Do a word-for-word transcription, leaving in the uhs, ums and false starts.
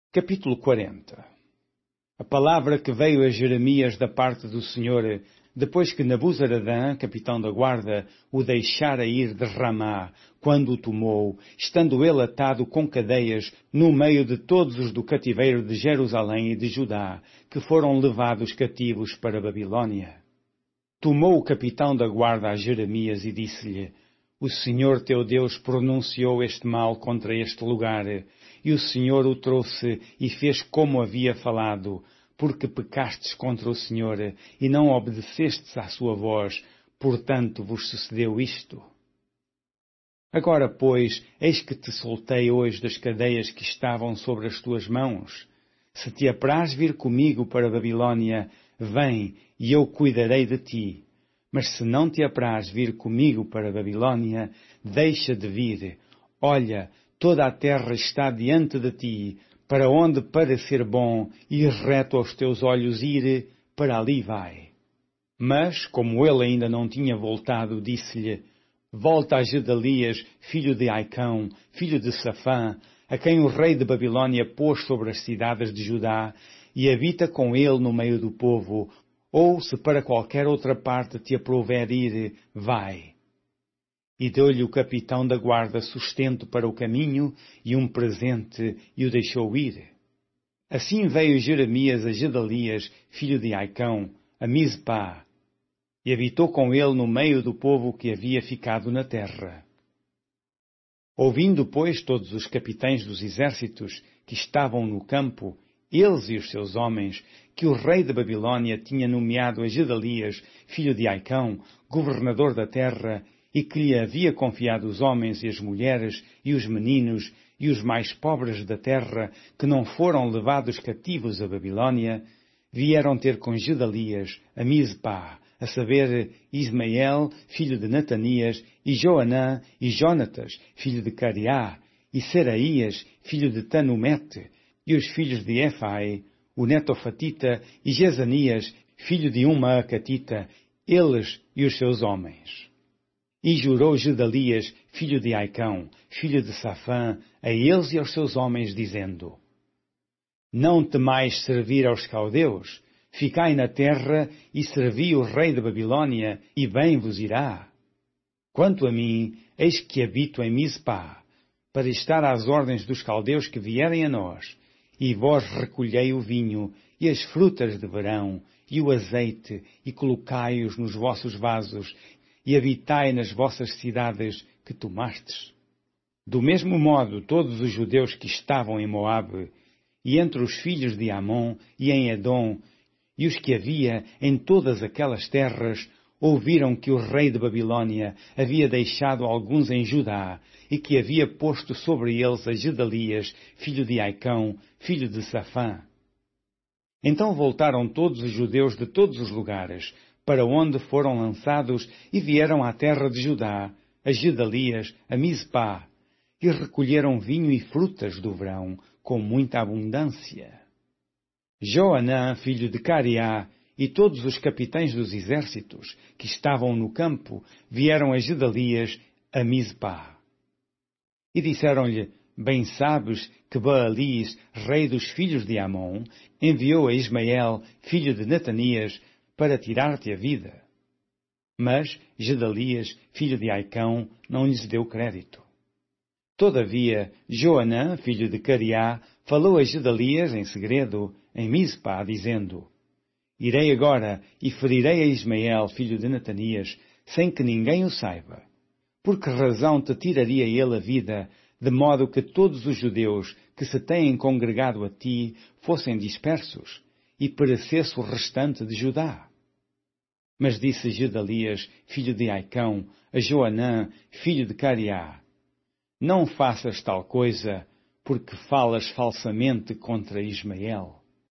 Capítulo quarenta. A palavra que veio a Jeremias da parte do Senhor, depois que Nabuzaradã, capitão da guarda, o deixara ir de Ramá, quando o tomou, estando ele atado com cadeias no meio de todos os do cativeiro de Jerusalém e de Judá, que foram levados cativos para a Babilônia. Tomou o capitão da guarda a Jeremias e disse-lhe: O Senhor teu Deus pronunciou este mal contra este lugar, e o Senhor o trouxe e fez como havia falado, porque pecastes contra o Senhor e não obedecestes à sua voz, portanto vos sucedeu isto. Agora, pois, eis que te soltei hoje das cadeias que estavam sobre as tuas mãos. Se te apraz vir comigo para a Babilônia, vem, e eu cuidarei de ti. Mas se não te apraz vir comigo para a Babilônia, deixa de vir. Olha, toda a terra está diante de ti, para onde parecer bom e reto aos teus olhos ir, para ali vai. Mas, como ele ainda não tinha voltado, disse-lhe: Volta a Gedalias, filho de Aicão, filho de Safã, a quem o rei de Babilônia pôs sobre as cidades de Judá, e habita com ele no meio do povo, ou se para qualquer outra parte te aprouver ir, vai. E deu-lhe o capitão da guarda sustento para o caminho e um presente, e o deixou ir. Assim veio Jeremias a Gedalias, filho de Aicão, a Mizpá, e habitou com ele no meio do povo que havia ficado na terra. Ouvindo, pois, todos os capitães dos exércitos que estavam no campo, eles e os seus homens, que o rei da Babilônia tinha nomeado a Gedalias, filho de Aicão, governador da terra, e que lhe havia confiado os homens e as mulheres e os meninos e os mais pobres da terra, que não foram levados cativos à Babilônia, vieram ter com Gedalias a Mizpá, a saber, Ismael, filho de Natanias, e Joanã, e Jonatas, filho de Cariá, e Seraías, filho de Tanumete, e os filhos de Efai, o Netofatita, e Jezanias, filho de uma Acatita, eles e os seus homens. E jurou Gedalias, filho de Aicão, filho de Safã, a eles e aos seus homens, dizendo: Não temais servir aos caldeus, ficai na terra e servi o rei de Babilônia, e bem vos irá. Quanto a mim, eis que habito em Mizpá, para estar às ordens dos caldeus que vierem a nós, e vós recolhei o vinho, e as frutas de verão, e o azeite, e colocai-os nos vossos vasos, e habitai nas vossas cidades que tomastes. Do mesmo modo, todos os judeus que estavam em Moabe, e entre os filhos de Amon, e em Edom, e os que havia em todas aquelas terras, ouviram que o rei de Babilônia havia deixado alguns em Judá, e que havia posto sobre eles a Gedalias, filho de Aicão, filho de Safã. Então voltaram todos os judeus de todos os lugares, para onde foram lançados, e vieram à terra de Judá, a Gedalias, a Mizpá, e recolheram vinho e frutas do verão, com muita abundância. Joanã, filho de Cariá, e todos os capitães dos exércitos, que estavam no campo, vieram a Gedalias, a Mizpá. E disseram-lhe: Bem sabes que Baalis, rei dos filhos de Amon, enviou a Ismael, filho de Natanias, para tirar-te a vida. Mas Gedalias, filho de Aicão, não lhes deu crédito. Todavia, Joanã, filho de Cariá, falou a Gedalias em segredo, em Mizpá, dizendo: Irei agora e ferirei a Ismael, filho de Natanias, sem que ninguém o saiba. Por que razão te tiraria ele a vida, de modo que todos os judeus que se têm congregado a ti fossem dispersos, e perecesse o restante de Judá? Mas disse Gedalias, filho de Aicão, a Joanã, filho de Cariá: Não faças tal coisa, porque falas falsamente contra Ismael.